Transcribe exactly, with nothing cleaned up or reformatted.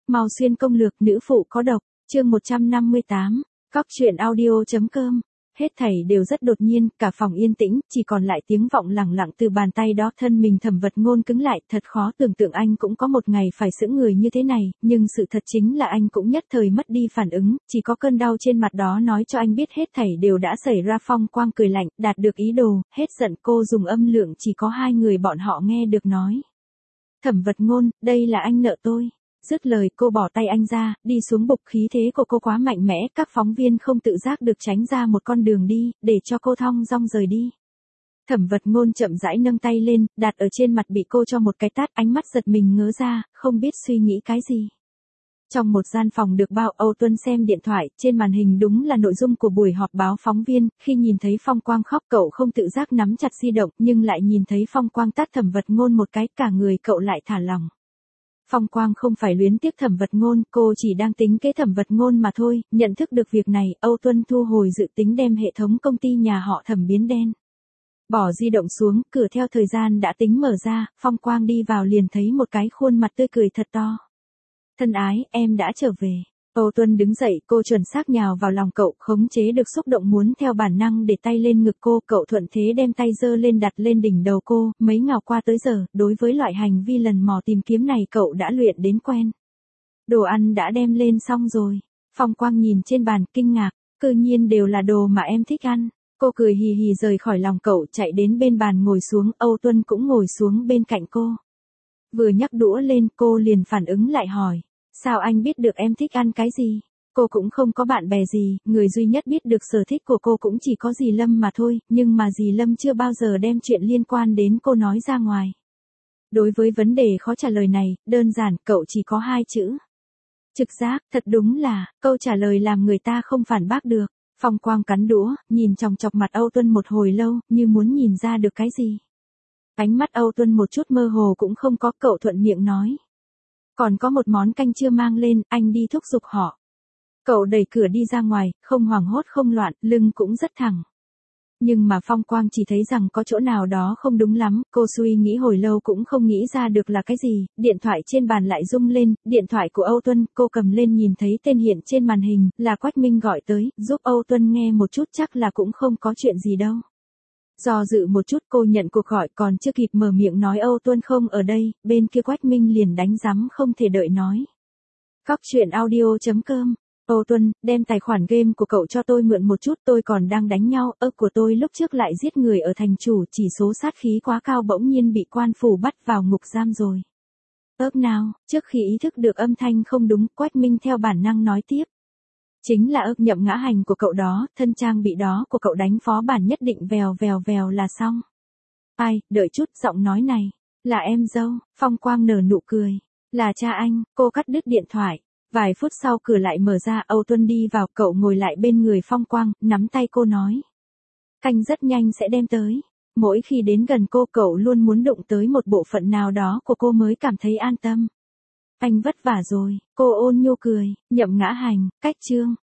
Mao Xuyên công lược nữ phụ có độc, chương một trăm năm mươi tám, cóc truyện audio chấm com. Hết thảy đều rất đột nhiên, cả phòng yên tĩnh, chỉ còn lại tiếng vọng lẳng lặng từ bàn tay đó. Thân mình Thẩm Vật Ngôn cứng lại, thật khó tưởng tượng anh cũng có một ngày phải sững người như thế này, nhưng sự thật chính là anh cũng nhất thời mất đi phản ứng, chỉ có cơn đau trên mặt đó nói cho anh biết hết thảy đều đã xảy ra. Phong Quang cười lạnh, đạt được ý đồ, hết giận. Cô dùng âm lượng chỉ có hai người bọn họ nghe được nói. Thẩm Vật Ngôn, đây là anh nợ tôi. Dứt lời cô bỏ tay anh ra, đi xuống bục. Khí thế của cô quá mạnh mẽ, các phóng viên không tự giác được tránh ra một con đường đi, để cho cô thong dong rời đi. Thẩm Vật Ngôn chậm rãi nâng tay lên, đặt ở trên mặt bị cô cho một cái tát, ánh mắt giật mình ngớ ra, không biết suy nghĩ cái gì. Trong một gian phòng được bao, Âu Tuân xem điện thoại, trên màn hình đúng là nội dung của buổi họp báo phóng viên. Khi nhìn thấy Phong Quang khóc, cậu không tự giác nắm chặt di động, nhưng lại nhìn thấy Phong Quang tát Thẩm Vật Ngôn một cái, cả người cậu lại thả lỏng. Phong Quang không phải luyến tiếc Thẩm Vật Ngôn, cô chỉ đang tính kế Thẩm Vật Ngôn mà thôi. Nhận thức được việc này, Âu Tuân thu hồi dự tính đem hệ thống công ty nhà họ Thẩm biến đen. Bỏ di động xuống, cửa theo thời gian đã tính mở ra, Phong Quang đi vào liền thấy một cái khuôn mặt tươi cười thật to. Thân ái, em đã trở về. Âu Tuân đứng dậy, cô chuẩn xác nhào vào lòng cậu, khống chế được xúc động muốn theo bản năng để tay lên ngực cô. Cậu thuận thế đem tay giơ lên đặt lên đỉnh đầu cô. Mấy ngào qua tới giờ, đối với loại hành vi lần mò tìm kiếm này cậu đã luyện đến quen. Đồ ăn đã đem lên xong rồi. Phong Quang nhìn trên bàn, kinh ngạc, cư nhiên đều là đồ mà em thích ăn. Cô cười hì hì rời khỏi lòng cậu, chạy đến bên bàn ngồi xuống. Âu Tuân cũng ngồi xuống bên cạnh cô. Vừa nhắc đũa lên, cô liền phản ứng lại hỏi. Sao anh biết được em thích ăn cái gì? Cô cũng không có bạn bè gì, người duy nhất biết được sở thích của cô cũng chỉ có dì Lâm mà thôi, nhưng mà dì Lâm chưa bao giờ đem chuyện liên quan đến cô nói ra ngoài. Đối với vấn đề khó trả lời này, đơn giản, cậu chỉ có hai chữ. Trực giác. Thật đúng là, câu trả lời làm người ta không phản bác được. Phong Quang cắn đũa, nhìn chòng chọc mặt Âu Tuân một hồi lâu, như muốn nhìn ra được cái gì. Ánh mắt Âu Tuân một chút mơ hồ cũng không có, cậu thuận miệng nói. Còn có một món canh chưa mang lên, anh đi thúc giục họ. Cậu đẩy cửa đi ra ngoài, không hoảng hốt không loạn, lưng cũng rất thẳng. Nhưng mà Phong Quang chỉ thấy rằng có chỗ nào đó không đúng lắm, cô suy nghĩ hồi lâu cũng không nghĩ ra được là cái gì. Điện thoại trên bàn lại rung lên, điện thoại của Âu Tuân, cô cầm lên nhìn thấy tên hiện trên màn hình, là Quách Minh gọi tới, giúp Âu Tuân nghe một chút, chắc là cũng không có chuyện gì đâu. Do dự một chút cô nhận cuộc gọi, còn chưa kịp mở miệng nói Âu Tuân không ở đây, bên kia Quách Minh liền đánh rắm không thể đợi nói. Cóc truyện audio chấm com. Âu Tuân, đem tài khoản game của cậu cho tôi mượn một chút, tôi còn đang đánh nhau, ơ của tôi lúc trước lại giết người ở thành chủ, chỉ số sát khí quá cao bỗng nhiên bị quan phủ bắt vào ngục giam rồi. Ớp nào, trước khi ý thức được âm thanh không đúng, Quách Minh theo bản năng nói tiếp. Chính là ức nhậm ngã hành của cậu đó, thân trang bị đó của cậu đánh phó bản nhất định vèo vèo vèo là xong. Ai, đợi chút, giọng nói này, là em dâu. Phong Quang nở nụ cười, là cha anh. Cô cắt đứt điện thoại. Vài phút sau cửa lại mở ra, Âu Tuân đi vào, cậu ngồi lại bên người Phong Quang, nắm tay cô nói. Canh rất nhanh sẽ đem tới. Mỗi khi đến gần cô, cậu luôn muốn đụng tới một bộ phận nào đó của cô mới cảm thấy an tâm. Anh vất vả rồi, cô ôn nhu cười. Nhậm ngã hành, cách chương.